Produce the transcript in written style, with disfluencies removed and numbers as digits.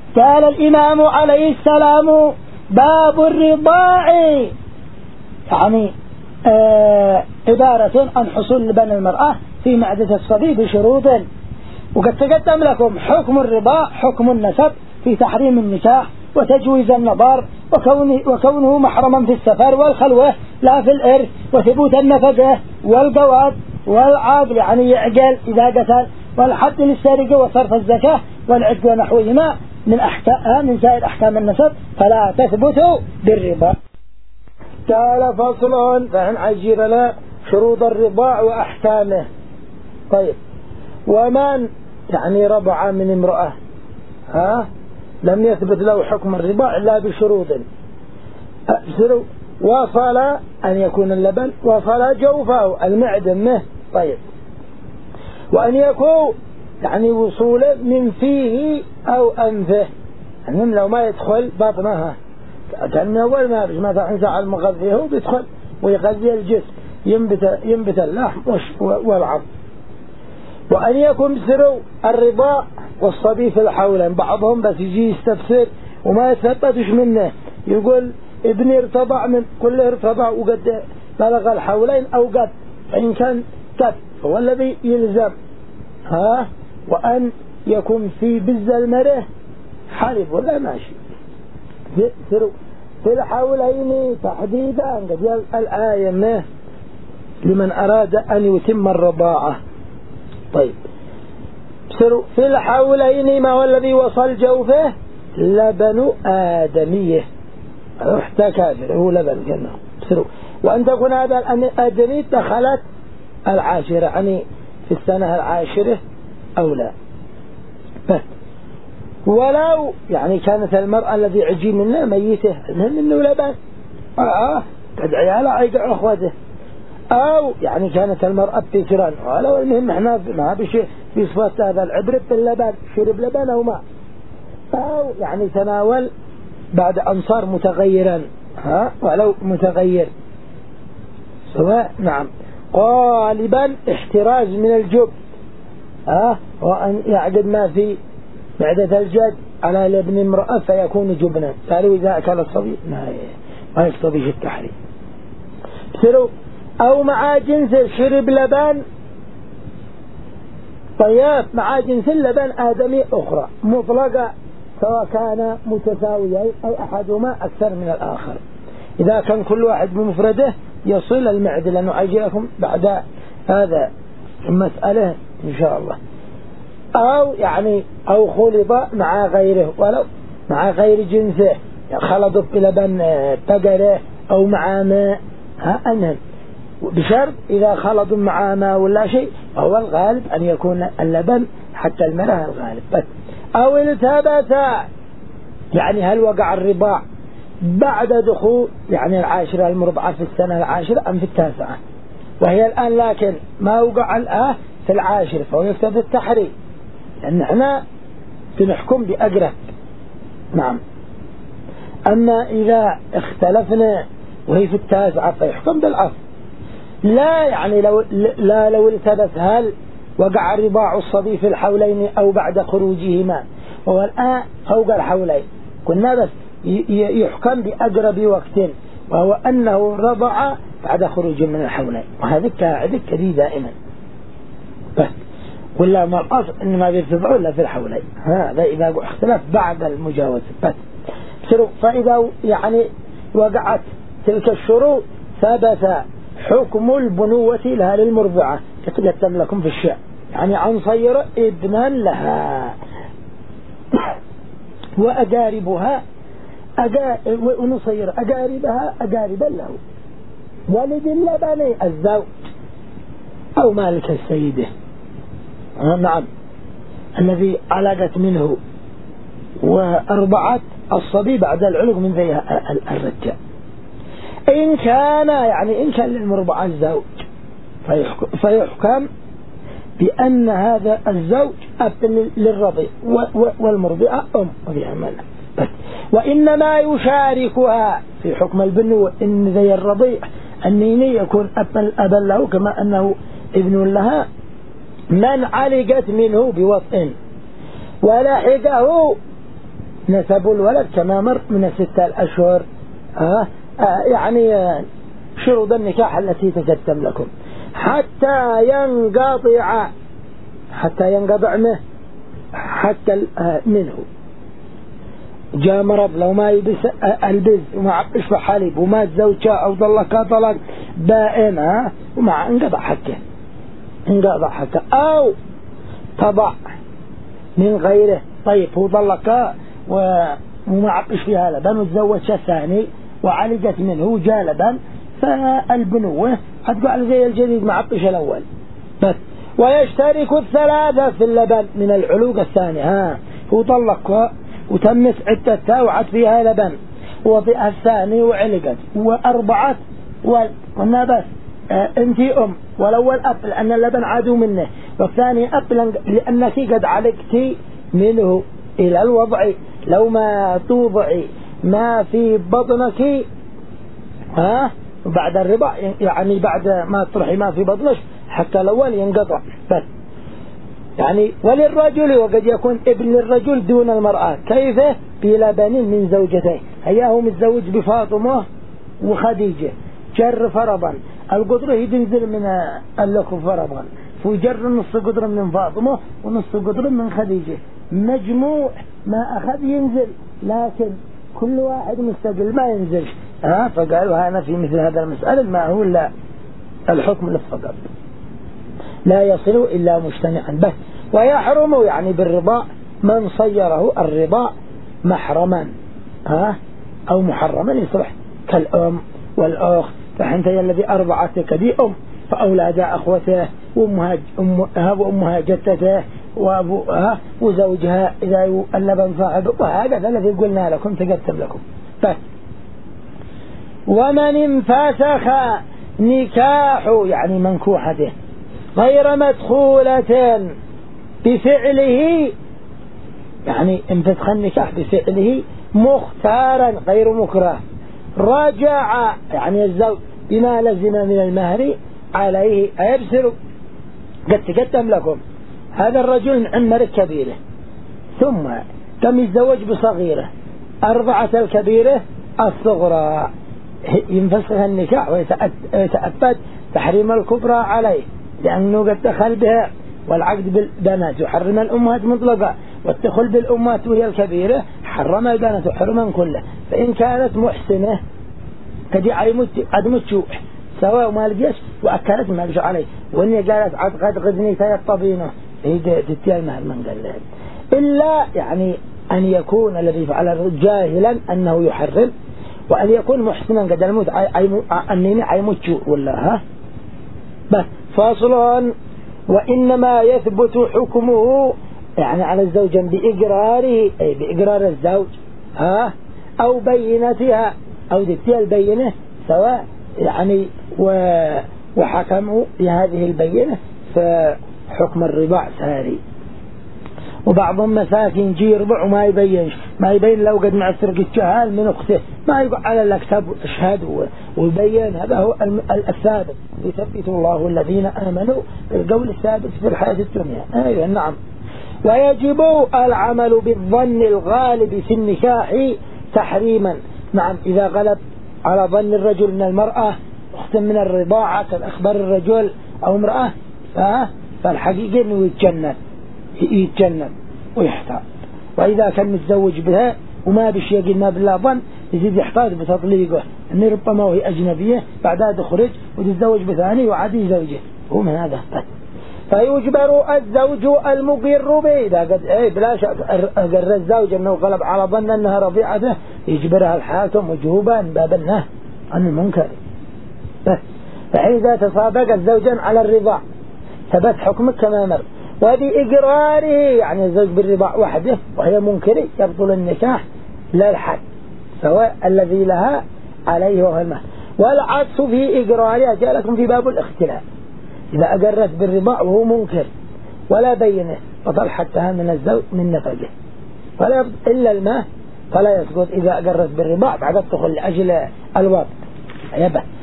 قال الإمام عليه السلام: باب الرضاع، يعني عبارة عن حصول لبن المرأة في معدة الصبي بشروط. وقد تقدم لكم حكم الرضاع حكم النسب في تحريم النكاح وتجويز النظر وكونه محرما في السفر والخلوة لا في الإرث، وثبوت النفقة والقواض والعاقل يعني يعقل إذا قتل، والحد للسرقة وصرف الزكاة والعتق ونحوهما من سائر أحكام النسب فلا تثبت بالرضاع. قال: فصل. فهن عجير لنا شروط الرضاع وأحكامه. طيب، ومن يعني رضع من امرأة لم يثبت له حكم الرضاع إلا بشروط: وصل أن يكون اللبن وصل جوفه المعدة منه. طيب، وأن يكون يعني وصول من فيه أو أنفه، يعني لو ما يدخل بطنها كان من أول ما يرجع مثلا ساعة المغذي هو بيدخل ويغذي الجسم ينبت اللحم والعظم. وأن يكون بسرو الرضاع والصبي في الحولين. بعضهم بس يجي يستفسر وما يتثبتش منه، يقول ابني ارتضع من كله ارتضع وقد بلغ الحولين أو قد، فإن كان قد هو الذي يلزم. وأن يكون في بز المره حلب ولا ماشي في الحولين تحديدا. قد الآية منه لمن أراد أن يتم الرضاعة. طيب، في الحولين ما هو الذي وصل جوفه؟ لبن آدميه احتى كافر هو لبن كنه. وأن تكون هذا الآدمي دخلت العاشرة، يعني في السنة العاشرة أو لا. ولو يعني كانت المرأة الذي عجي منه ميته المهم انه لبن تدعي على عيق أخوته، أو يعني كانت المرأة بكرا، ولو المهم احنا ما بشيء في صفات هذا العبرة باللبن، شرب لبن أو ماء، أو يعني تناول بعد أن صار متغيرا ولو متغير سواء. نعم، غالبا احتراز من الجب وأن يعقد ما في معدة الجد على لبن امرأة فيكون جبنا. قالوا إذا أكل الصبي ما يقتضي التحريم. أو مع جنس شرب لبن. طيب، مع جنس اللبن آدمي أخرى مطلقة سواء كان متساويين أو أحدهما أكثر من الآخر. إذا كان كل واحد بمفرده يصل المعدة، لأنه أجي لكم بعد هذا مسألة إن شاء الله. أو يعني أو خلط مع غيره ولو مع غير جنسه، خلطوا بلبن بقرة أو مع ماء أنهم، بشرط إذا خلطوا مع ماء ولا شيء هو الغالب أن يكون اللبن حتى المرأة الغالب بس. أو التبس، يعني هل وقع الرضاع بعد دخول يعني العاشرة المرضعة في السنة العاشرة أم في التاسعة، وهي الآن لكن ما وقع الآن في العاشرة فهو يكتب التحريم، لأن احنا بنحكم بأقرب. نعم، أما إذا اختلفنا وهي في التاسعة فيحكم بالعصر. لا يعني لو التبس هل وقع رضاع الصبي في الحولين أو بعد خروجهما، وهو الآن فوق الحولين كنا بس يحكم بأقرب وقت، وهو أنه رضع بعد خروج من الحولين، وهذه قاعدة دي دائما بس. ولا ما الأصل إنما بيرتضعوا إلا في الحولين، هذا إذا اختلف بعد المجاوزة بس. فإذا يعني وقعت تلك الشروط ثبت حكم البنوة لها للمرضعة كتبتم لكم في الشعر، يعني عن صير ابنا لها وأقاربها ونصير أقاربها أقاربا له، ولد اللبن الزوج أو مالك السيدة نعم الذي علقت منه وأرضعت الصبي بعد العلق من ذي الرجال. إن كان للمرضعة الزوج فيحكم بأن هذا الزوج أب للرضيع والمرضعة أم وبيعملها. وإنما يشاركها في حكم البنوة إن ذي الرضيع النيني يكون أبا له كما أنه ابن لها من علقت منه بوطء ولحقه نسب الولد كما مر من 6 الأشهر. يعني شروط النكاح التي تقدم لكم حتى ينقطع منه جاء مرض لو ما يبس البز وما عبش بحليب وما تزوجها أو ضلك طلق بائن ومع انقطع حقه أو تضع من غيره. طيب هو ضلك وما عبش فيها لبن وتزوجها الثاني وعالجت منه جاء لبن فالبنوة هتقع زي الجديد ما عبش الأول بس. ويشترك 3 في اللبن من العلوق الثاني. هو طلق وتمت عدتها وعد فيها لبن وفي الثاني وعلقت 4 قلنا بس انتي والأول أب لأن اللبن عادوا منه والثاني أب لأنك قد علقتي منه إلى الوضع. لو ما توضعي ما في بطنك بعد الرضاع يعني بعد ما تطرحي ما في بطنك حتى الأول ينقطع بس. يعني وللرجل وقد يكون ابن الرجل دون المرأة كيف بلبن من زوجتين. هياه متزوج بفاطمة وخديجة جر فرضا القدر ينزل من اللكم فرضا فجر نص قدر من فاطمة ونص قدر من خديجة مجموع ما أخذ ينزل لكن كل واحد مستقل ما ينزل. فقالوا هذا في مثل هذا المسألة ما هو لا الحكم للفقط لا يصل إلا مجتمعا بس. ويحرم يعني بالرضاء من صيره الرضاء محرما أو محرما يصبح كالأم والأخت. فحنت الذي أرضعتك دي فأولاد أخوته وأمها جدته وأبوها وزوجها إذا اللبن صاحب وهذا الذي قلنا لكم تقدم لكم بس. ومن انفسخ نكاح يعني منكوحته غير مدخولة بفعله يعني انفسخ النكاح بفعله مختارا غير مكره رجع يعني الزوج بما لزم من المهر عليه أيبسر قد تقدم لكم هذا الرجل عمر كبيرة ثم كم يتزوج بصغيرة أرضعت الكبيرة الصغرى ينفسخ النكاح ويتأبد تحريم الكبرى عليه لأنه قد دخل بها. والعقد بالبنات يحرم الأمهات مطلقة والدخل بالأمهات وهي الكبيرة حرم البنات حرما كله. فإن كانت محسنة كدي عدم الشوح سواء ما لقيش وأكلت ما لقيش عليه وإن قالت عد غذني تيطبينه هي تتيا المهر من قال لهم إلا يعني أن يكون الذي فعل جاهلا أنه يحرم وأن يكون محسنا قد الموت أنني عيموت ولا بس. فاصل. وإنما يثبت حكمه يعني على الزوج بإقراره أي بإقرار الزوج أو بينتها أو دتها البينة سواء يعني وحكموا بهذه البينة فحكم الرضاع ساري. وبعضهم مساكين جي يرضع وما يبين لو قد معسر الجهال من أخته ما يقع على الأكتاب اشهد ويبين. هذا هو الثابت يثبت الله الذين آمنوا القول الثابت في الحياة الدنيا. أيوة نعم. ويجب العمل بالظن الغالب في النكاح تحريما. نعم إذا غلب على ظن الرجل من المرأة أخت من الرضاعة كالأخبار الرجل أو امرأة فالحقيقة أنه يتجنب ويحتاط. وإذا كان متزوج بها وما بشيء ما بالله ظن يزيد يحتاط بتطليقه أنه ربما وهي أجنبية بعدها تخرج وتتزوج بثاني وعادي زوجه هو من هذا. فيجبر الزوج المقر به إذا قد بلاش أقر الزوج أنه غلب على ظن أنها رضيعته يجبرها الحاكم وجوبا باب النهي عن المنكر. فإذا تصادق الزوجان على الرضاع ثبت حكمك كما مر. وبإقراره يعني الزوج بالرضاع وحده وهي منكرة يبطل النكاح لا الحد سواء الذي لها عليه وهو المهر. والعكس في إقرارها جاء لكم في باب الاختلاف. إذا أقرت بالرضاع وهو منكر ولا بينه بطل حتى من الزوج من نفقه ولا إلا الماء فلا يسقط إذا أقرت بالرضاع بعد الدخول لأجل الوضع يبقى